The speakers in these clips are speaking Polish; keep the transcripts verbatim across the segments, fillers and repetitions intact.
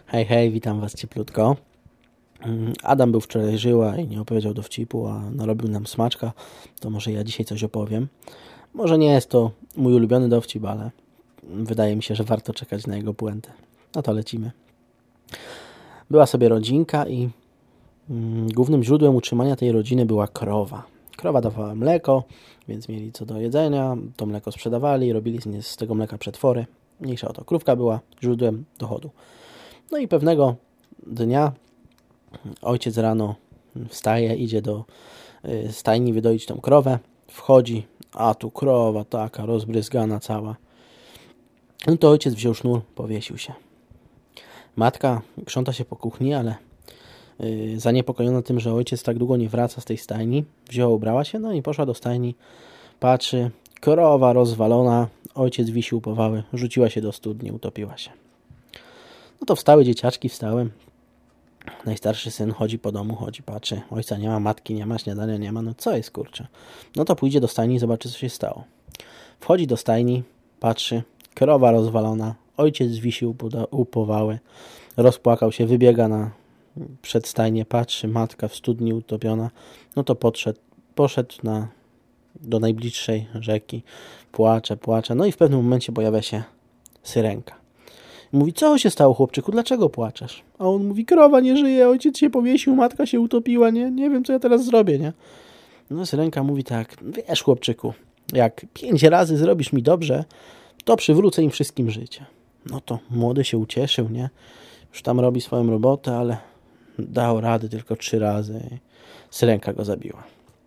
Hej, hej, witam Was cieplutko. Adam był wczoraj żyła i nie opowiedział dowcipu, a narobił nam smaczka, to może ja dzisiaj coś opowiem. Może nie jest to mój ulubiony dowcip, ale wydaje mi się, że warto czekać na jego puentę. No to lecimy. Była sobie rodzinka i głównym źródłem utrzymania tej rodziny była krowa. Krowa dawała mleko, więc mieli co do jedzenia, to mleko sprzedawali, robili z tego mleka przetwory. Mniejsza o to, krówka była źródłem dochodu. No i pewnego dnia ojciec rano wstaje, idzie do stajni wydoić tą krowę, wchodzi, a tu krowa taka rozbryzgana cała. No to ojciec wziął sznur, powiesił się. Matka krząta się po kuchni, ale yy, zaniepokojona tym, że ojciec tak długo nie wraca z tej stajni, wzięła, ubrała się, no i poszła do stajni, patrzy, krowa rozwalona, ojciec wisi upowały, rzuciła się do studni, utopiła się. No to wstały dzieciaczki, wstały. Najstarszy syn chodzi po domu, chodzi, patrzy. Ojca nie ma, matki nie ma, śniadania nie ma. No co jest, kurczę? No to pójdzie do stajni i zobaczy, co się stało. Wchodzi do stajni, patrzy. Krowa rozwalona. Ojciec wisi upowały. Rozpłakał się, wybiega na przedstajnię, patrzy. Matka w studni utopiona. No to podszedł, poszedł na, do najbliższej rzeki. Płacze, płacze. No i w pewnym momencie pojawia się syrenka. Mówi, co się stało, chłopczyku, dlaczego płaczesz? A on mówi, krowa nie żyje, ojciec się powiesił, matka się utopiła, nie, nie wiem, co ja teraz zrobię, nie? No syrenka mówi tak, wiesz, chłopczyku, jak pięć razy zrobisz mi dobrze, to przywrócę im wszystkim życie. No to młody się ucieszył, nie? Już tam robi swoją robotę, ale dał rady tylko trzy razy i syrenka go zabiła.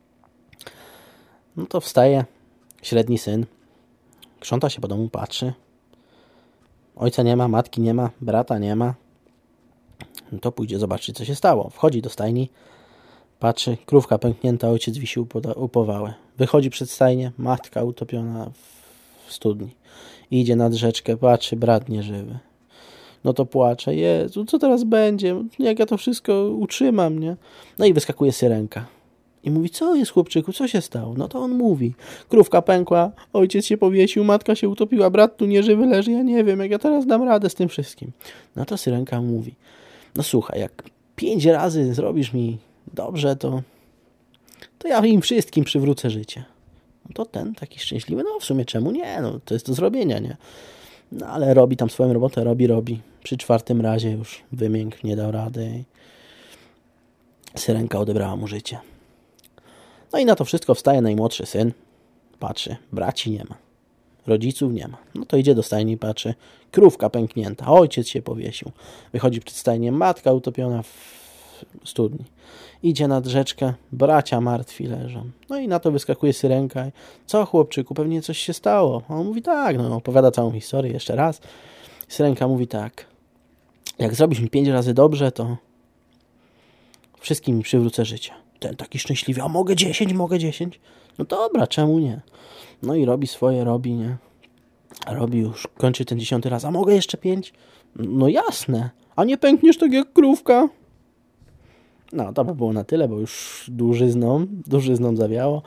No to wstaje średni syn, krząta się po domu, patrzy. Ojca nie ma, matki nie ma, brata nie ma. No to pójdzie zobaczyć, co się stało. Wchodzi do stajni, patrzy, krówka pęknięta, ojciec wisi upowały. Wychodzi przed stajnię, matka utopiona w studni. Idzie nad rzeczkę, patrzy, brat nieżywy. No to płacze, Jezu, co teraz będzie? Jak ja to wszystko utrzymam, nie? No i wyskakuje syrenka. I mówi, co jest, chłopczyku, co się stało? No to on mówi, krówka pękła, ojciec się powiesił, matka się utopiła, brat tu nieżywy leży, ja nie wiem, jak ja teraz dam radę z tym wszystkim. No to syrenka mówi, no słuchaj, jak pięć razy zrobisz mi dobrze, to, to ja im wszystkim przywrócę życie. No to ten taki szczęśliwy, no w sumie czemu nie, no to jest do zrobienia, nie? No ale robi tam swoją robotę, robi, robi. Przy czwartym razie już wymiękł, nie dał rady. Syrenka odebrała mu życie. No i na to wszystko wstaje najmłodszy syn. Patrzy, braci nie ma. Rodziców nie ma. No to idzie do stajni, patrzy. Krówka pęknięta. Ojciec się powiesił. Wychodzi przed stajnię. Matka utopiona w studni. Idzie nad rzeczkę. Bracia martwi leżą. No i na to wyskakuje syrenka. Co, chłopczyku, pewnie coś się stało. A on mówi tak, no opowiada całą historię jeszcze raz. Syrenka mówi tak. Jak zrobisz mi pięć razy dobrze, to wszystkim mi przywrócę życie. Ten taki szczęśliwy, a mogę dziesięć, mogę dziesięć. No dobra, czemu nie? No i robi swoje, robi, nie? Robi już, kończy ten dziesiąty raz, a mogę jeszcze pięć? No jasne, a nie pękniesz tak jak krówka? No, to by było na tyle, bo już dłużyzną, dłużyzną zawiało.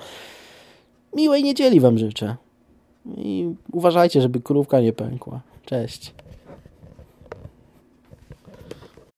Miłej niedzieli wam życzę. I uważajcie, żeby krówka nie pękła. Cześć.